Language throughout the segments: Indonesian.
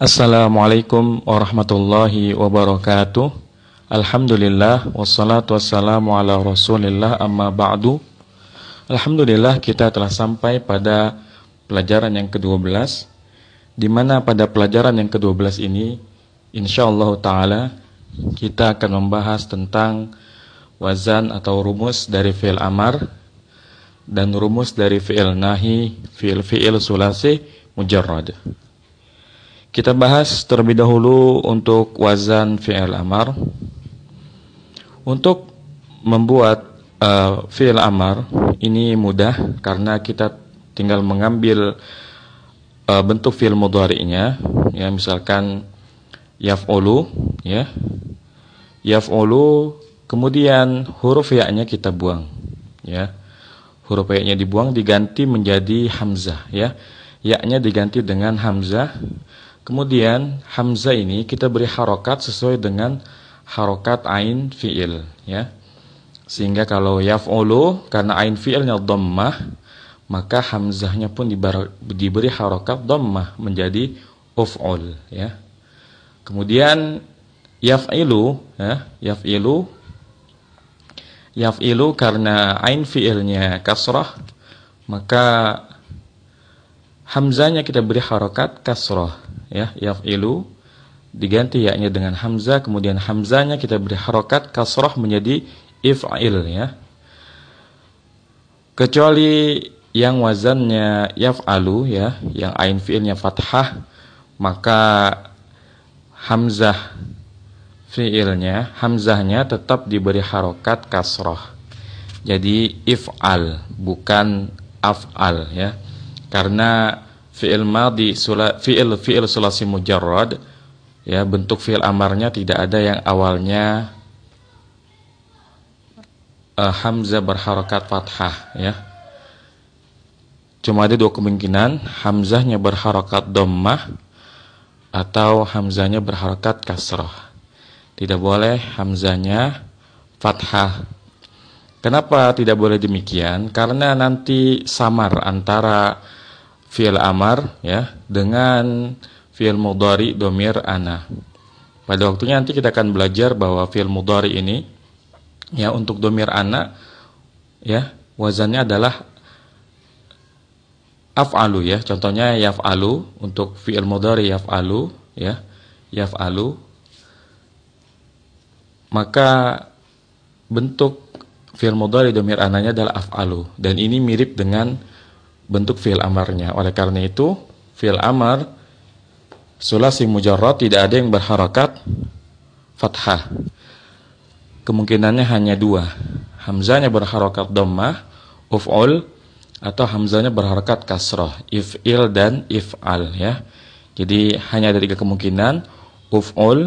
Assalamualaikum warahmatullahi wabarakatuh. Alhamdulillah wassalatu wassalamu ala Rasulillah amma ba'du. Alhamdulillah kita telah sampai pada pelajaran yang ke-12, di mana pada pelajaran yang ke-12 ini insyaallah taala kita akan membahas tentang wazan atau rumus dari fi'il amar dan rumus dari fi'il nahi, fi'il sulasi mujarrad. Kita bahas terlebih dahulu untuk wazan fi'il amar. Untuk membuat fi'il amar ini mudah karena kita tinggal mengambil bentuk fi'il mudhari'nya, ya, misalkan yaf'ulu, ya. Yaf'ulu, kemudian huruf ya-nya kita buang, ya. Huruf ya-nya dibuang diganti menjadi hamzah, ya. Ya-nya diganti dengan hamzah. Kemudian hamzah ini kita beri harokat sesuai dengan harokat ain fi'il, ya. Sehingga kalau yaf'ulu, karena ain fi'ilnya dhammah, maka hamzahnya pun diberi harokat dhammah menjadi uf'ul, ya. Kemudian yaf'ilu, ya, yaf'ilu karena ain fi'ilnya kasrah, maka hamzahnya kita beri harokat kasrah, ya, yaf'ilu diganti ya-nya dengan hamzah, kemudian hamzahnya kita beri harokat kasrah menjadi if'il, ya. Kecuali yang wazannya yaf'alu, ya, yang ain fi'ilnya fathah, maka hamzah fi'ilnya, hamzahnya tetap diberi harokat kasrah. Jadi if'al, bukan af'al, ya. Karena fi'il madhi, fi'il sulasi mujarrad, ya, bentuk fi'il amarnya tidak ada yang awalnya hamzah berharokat fathah, ya. Cuma ada dua kemungkinan, hamzahnya berharokat dhammah atau hamzahnya berharokat kasrah. Tidak boleh hamzahnya fathah. Kenapa tidak boleh demikian? Karena nanti samar antara fi'il amar, ya, dengan fi'il mudhari dhamir ana. Pada waktunya nanti kita akan belajar bahwa fi'il mudhari ini, ya, untuk dhamir ana, ya, wazannya adalah af'alu, ya. Contohnya yaf'alu, untuk fi'il mudhari yaf'alu, ya, yaf'alu. Maka bentuk fi'il mudhari dhamir ananya adalah af'alu, dan ini mirip dengan bentuk fi'il amarnya. Oleh karena itu, fi'il amar sulasi mujarrad tidak ada yang berharakat fathah. Kemungkinannya hanya dua. Hamzahnya berharakat dhammah, uf'ul, atau hamzahnya berharakat kasrah, if'il dan if'al, ya. Jadi hanya ada tiga kemungkinan, uf'ul,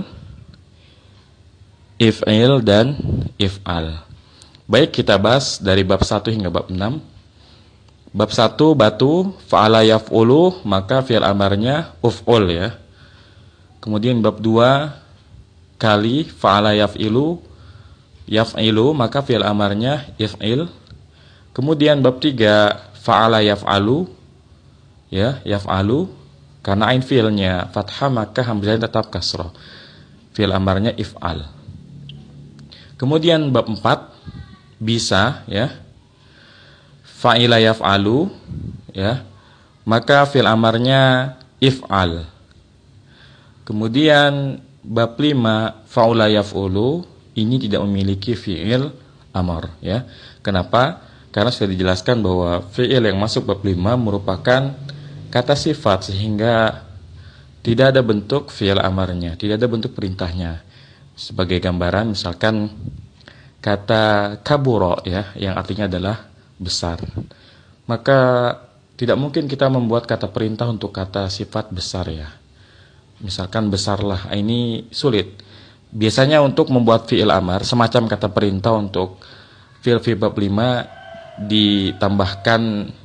if'il, dan if'al. Baik, kita bahas dari bab 1 hingga bab 6. Bab 1, batu, fa'ala yaf'ulu, maka fi'il amarnya uf'ul, ya. Kemudian bab 2, kali, fa'ala yaf'ilu, maka fi'il amarnya if'il. Kemudian bab 3, fa'ala yaf'alu, ya, yaf'alu, karena ain fi'ilnya fathah, maka hamzahnya tetap kasrah. Fi'il amarnya if'al. Kemudian bab 4, bisa, ya, fa'ila yaf'alu, ya, maka fi'il amarnya if'al. Kemudian bab 5, fa'ula yaf'ulu, ini tidak memiliki fi'il amar, ya. Kenapa? Karena sudah dijelaskan bahwa fi'il yang masuk bab 5 merupakan kata sifat, sehingga tidak ada bentuk fi'il amarnya, tidak ada bentuk perintahnya. Sebagai gambaran, misalkan kata kaburo, ya, yang artinya adalah besar. Maka tidak mungkin kita membuat kata perintah untuk kata sifat besar, ya. Misalkan besarlah, ini sulit. Biasanya untuk membuat fi'il amar, semacam kata perintah untuk fi'il bab 5, ditambahkan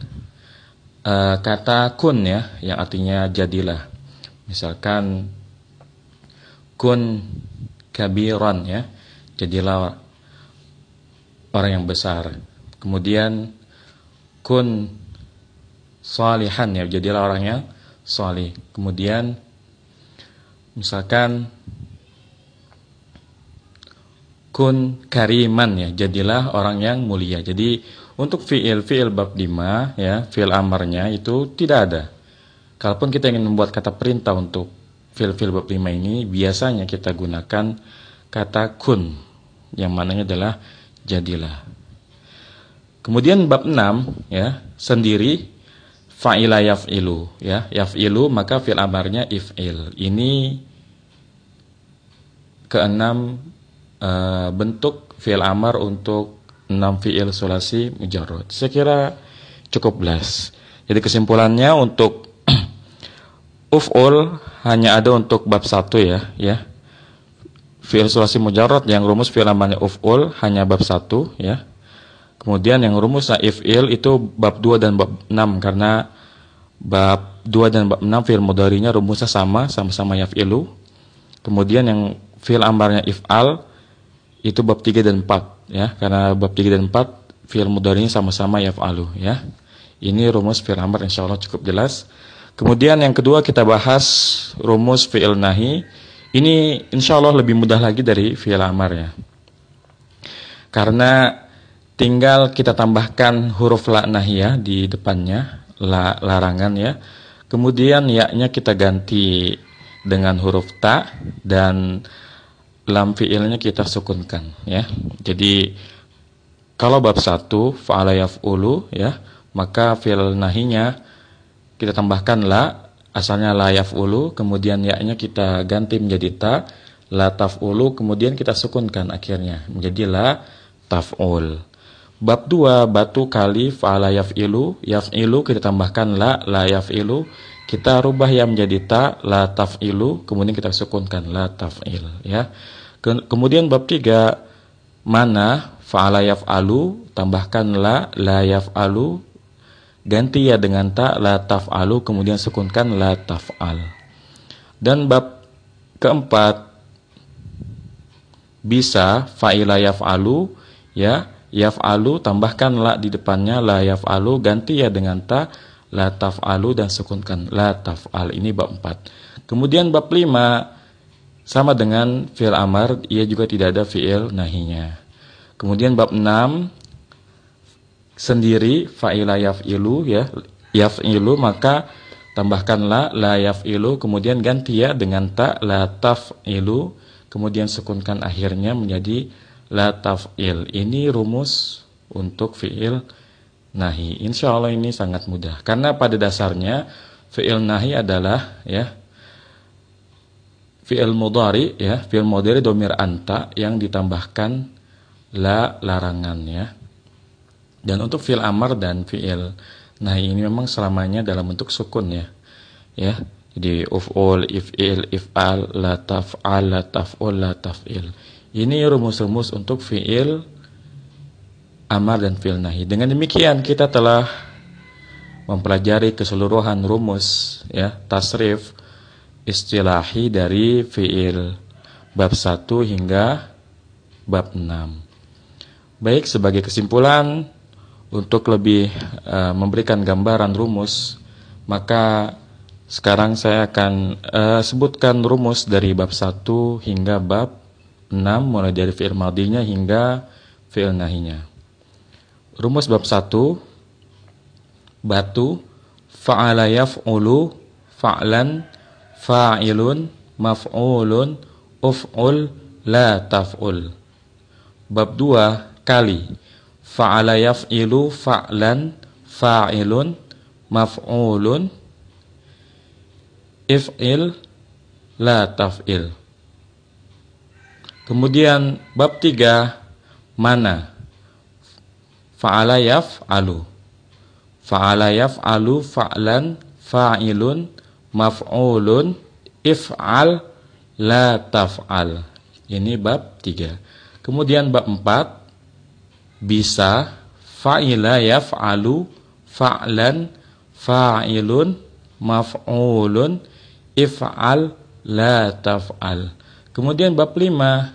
kata kun, ya, yang artinya jadilah. Misalkan kun kabiran, ya, jadilah orang yang besar. Kemudian kun salihan, ya, jadilah orang yang salih. Kemudian Misalkan kun kariman ya, jadilah orang yang mulia. Jadi untuk fiil bab 5 ya, fiil amarnya itu tidak ada. Kalaupun kita ingin membuat kata perintah untuk fiil bab 5 ini, biasanya kita gunakan kata kun yang mananya adalah jadilah. Kemudian bab 6 ya, sendiri fa'ila yaf'ilu ya, yaf'ilu maka fiil amarnya if'il. Ini keenam bentuk fi'il amar untuk 6 fi'il sulasi mujarrad. Saya kira cukup jelas. Jadi kesimpulannya untuk uf'ul hanya ada untuk bab 1 ya. Fi'il sulasi mujarrad yang rumus fi'il amarnya uf'ul hanya bab 1 ya. Kemudian yang rumusnya if'il itu bab 2 dan bab 6 karena bab 2 dan bab 6 fi'il mudhari'nya rumusnya sama-sama yaf'ilu. Kemudian yang fi'il amarnya if'al itu bab 3 dan 4 ya, karena bab 3 dan 4 fi'il mudhari'nya sama-sama yaf'alu ya. Ini rumus fi'il amar insyaallah cukup jelas. Kemudian yang kedua kita bahas rumus fi'il nahi. Ini insyaallah lebih mudah lagi dari fi'il amar ya. Karena tinggal kita tambahkan huruf la nahiyah di depannya, la larangan ya. Kemudian ya-nya kita ganti dengan huruf ta dan lam fi'ilnya kita sukunkan ya. Jadi kalau bab 1 fa'ala yaf'ulu ya, maka fi'il nahinya kita tambahkan la, asalnya la yaf'ulu, kemudian ya-nya kita ganti menjadi ta, la taf'ulu, kemudian kita sukunkan akhirnya menjadi la taf'ul. Bab 2 batu kali fa'ala yaf'ilu, yaf'ilu kita tambahkan la yaf'ilu, kita rubah ya menjadi ta, la taf'ilu, kemudian kita sukunkan la taf'il ya. Kemudian bab 3 mana fa'ala yaf'alu, tambahkan la yaf'alu, ganti ya dengan ta, la taf'alu, kemudian sukunkan la taf'al. Dan bab keempat bisa fa'ila yaf'alu ya, yaf'alu tambahkan la di depannya, la yaf'alu, ganti ya dengan ta, la taf'alu, dan sukunkan la taf'al. Ini bab 4. Kemudian bab 5 sama dengan fi'il amar, ia juga tidak ada fi'il nahinya. Kemudian bab 6 sendiri fa'ila yaf'ilu ya, yaf'ilu maka tambahkan la yaf'ilu, kemudian ganti ya dengan ta, la taf'ilu, kemudian sukunkan akhirnya menjadi la taf'il. Ini rumus untuk fi'il nahi. Insyaallah ini sangat mudah karena pada dasarnya fi'il nahi adalah ya fi'il mudhari ya, fi'il mudhari dhamir anta yang ditambahkan la larangan ya. Dan untuk fi'il amar dan fi'il nahi ini memang selamanya dalam bentuk sukun ya. Ya. Jadi uf'ul, if'il, if'al, la taf'al, la taf'ul, la taf'il. Ini rumus-rumus untuk fi'il amar dan fi'il nahi. Dengan demikian kita telah mempelajari keseluruhan rumus ya, tasrif istilahi dari fi'il bab 1 hingga bab 6. Baik, sebagai kesimpulan untuk lebih memberikan gambaran rumus, maka sekarang saya akan sebutkan rumus dari bab 1 hingga bab 6, mulai dari fi'il madinya hingga fi'il nahinya. Rumus bab 1, batu fa'ala yaf'ulu fa'lan fa'ilun maf'ulun uf'ul la taf'ul. Bab 2 kali fa'ala yaf'ilu fa'lan fa'ilun maf'ulun if'il la taf'il. Kemudian bab 3 mana fa'ala yaf'alu fa'lan fa'ilun maf'ulun if'al la taf'al. Ini bab 3. Kemudian bab 4 bisa fa'ila yaf'alu fa'lan fa'ilun maf'ulun if'al la taf'al. Kemudian bab 5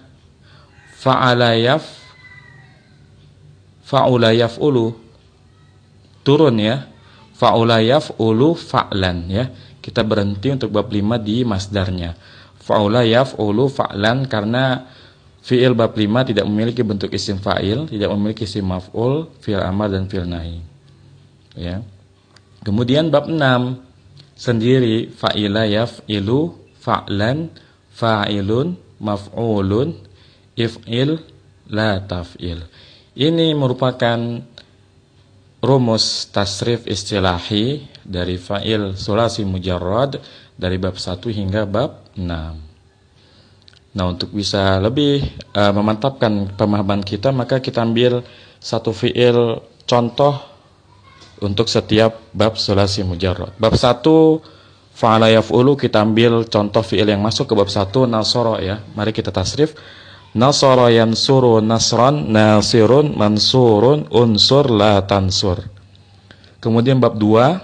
fa'ula yaf'ulu, turun ya, fa'ula yaf'ulu fa'lan ya. Kita berhenti untuk bab 5 di masdarnya. Fa'ula yaf'ulu fa'lan, karena fi'il bab 5 tidak memiliki bentuk isim fa'il, tidak memiliki isim maf'ul, fi'il amar dan fi'il nahi. Ya. Kemudian bab 6 sendiri fa'ila yaf'ilu fa'lan fa'ilun maf'ulun if'il la taf'il. Ini merupakan rumus tasrif istilahi dari fa'il sulasi mujarrad dari bab 1 hingga bab 6. Nah, untuk bisa lebih memantapkan pemahaman kita, maka kita ambil satu fi'il contoh untuk setiap bab sulasi mujarrad. Bab 1 fa'ala yaf'ulu, kita ambil contoh fi'il yang masuk ke bab 1 nasara ya. Mari kita tasrif. Nasara yansuru nasran, nasirun mansurun, unsur la tansur. Kemudian bab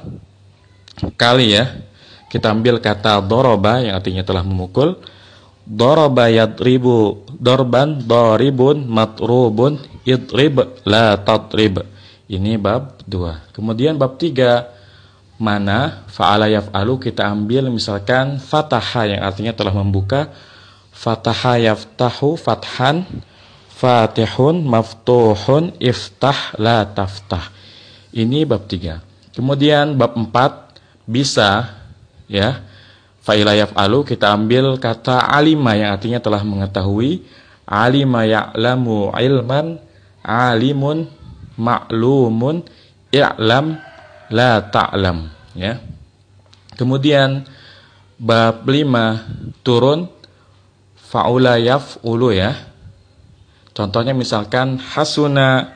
2 kali ya. Kita ambil kata doroba yang artinya telah memukul. Doroba yadribu dorban, doribun matrubun, idrib la tatrib. Ini bab 2. Kemudian bab 3 mana fa'ala yaf'alu, kita ambil misalkan fataha yang artinya telah membuka. Fataha yaftahu fathan, fatihun maftuhun, iftah la taftah. Ini bab 3. Kemudian bab 4 bisa ya, fa'ila yaf'alu, kita ambil kata alima yang artinya telah mengetahui. Alima ya'lamu ilman, alimun ma'lumun, i'lam la ta'lam ya. Kemudian bab 5 turun fa'ula yaf'ulu ya. Contohnya misalkan hasuna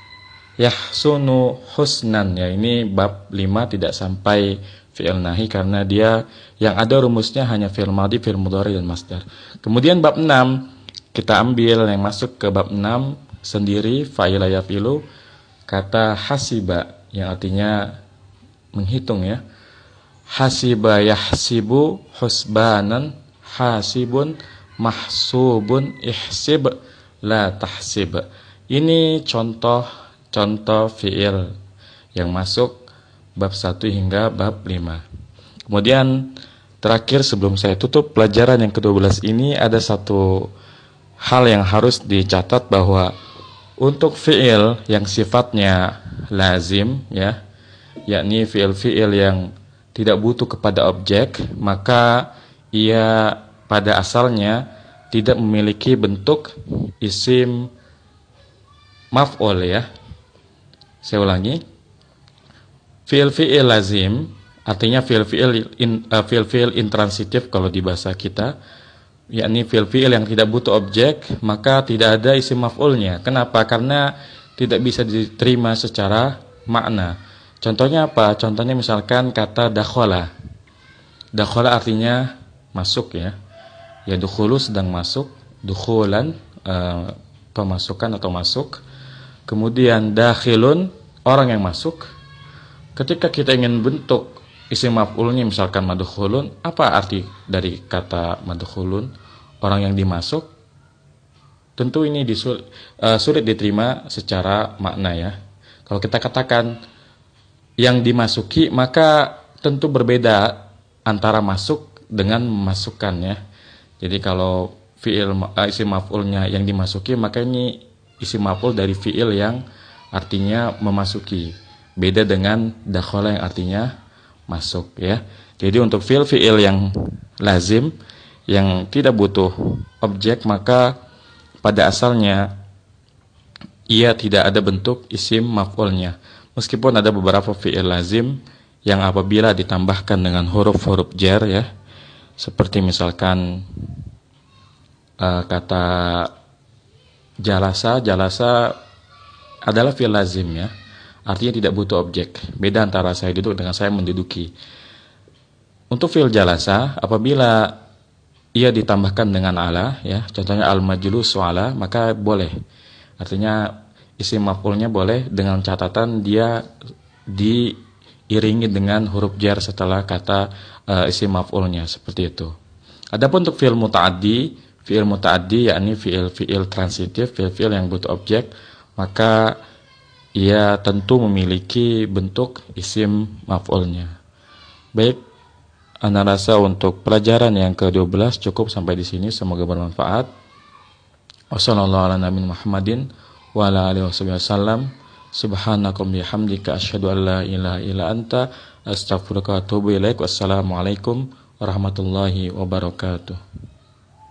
yahsunu husnan ya. Ini bab 5 tidak sampai fi'il nahi karena dia yang ada rumusnya hanya fi'il madhi, fi'il mudhari dan masdar. Kemudian bab 6 kita ambil yang masuk ke bab 6 sendiri fa'ila yaf'ilu, kata hasiba yang artinya menghitung ya. Hasiba yahsibu husbanan, hasibun mahsubun, ihsib la tahsib. Ini contoh fi'il yang masuk bab 1 hingga bab 5. Kemudian terakhir sebelum saya tutup pelajaran yang ke-12 ini, ada satu hal yang harus dicatat, bahwa untuk fi'il yang sifatnya lazim ya, yakni fi'il yang tidak butuh kepada objek, maka ia pada asalnya tidak memiliki bentuk isim maf'ul ya. Saya ulangi. Fi'il lazim artinya fi'il intransitif kalau di bahasa kita, yakni fi'il yang tidak butuh objek, maka tidak ada isim maf'ulnya. Kenapa? Karena tidak bisa diterima secara makna. Contohnya apa? Contohnya misalkan kata dakhala. Dakhala artinya masuk ya. Ya dukhulu sedang masuk, dukhulan pemasukan atau masuk. Kemudian dakhilun orang yang masuk. Ketika kita ingin bentuk isim maf'ulnya misalkan madkhulun, apa arti dari kata madkhulun? Orang yang dimasuk. Tentu ini sulit diterima secara makna ya. Kalau kita katakan yang dimasuki, maka tentu berbeda antara masuk dengan memasukkan ya. Jadi kalau isim maf'ulnya yang dimasuki, maka ini isim maf'ul dari fi'il yang artinya memasuki. Beda dengan dakhala yang artinya masuk ya. Jadi untuk fi'il yang lazim yang tidak butuh objek, maka pada asalnya ia tidak ada bentuk isim maf'ulnya. Meskipun ada beberapa fi'il lazim yang apabila ditambahkan dengan huruf-huruf jar ya, seperti misalkan kata jalasa adalah fi'il lazim ya, artinya tidak butuh objek. Beda antara saya duduk dengan saya menduduki. Untuk fi'il jalasa apabila ia ditambahkan dengan ala ya, contohnya al-majlusu ala, maka boleh. Artinya isim maf'ulnya boleh dengan catatan dia diiringi dengan huruf jar setelah kata isim maf'ulnya, seperti itu. Adapun untuk fi'il muta'addi yakni fi'il transitif, fi'il yang butuh objek, maka ia tentu memiliki bentuk isim maf'ulnya. Baik, Ana rasa untuk pelajaran yang ke-12 cukup sampai di sini. Semoga bermanfaat. Wassalamualaikum Muhammadin wa ala alihi wasallam. Subhanakum bihamdika asyhadu an la ilaha illa anta astaghfiruka wa atubu ilaik. Wassalamualaikum warahmatullahi wabarakatuh.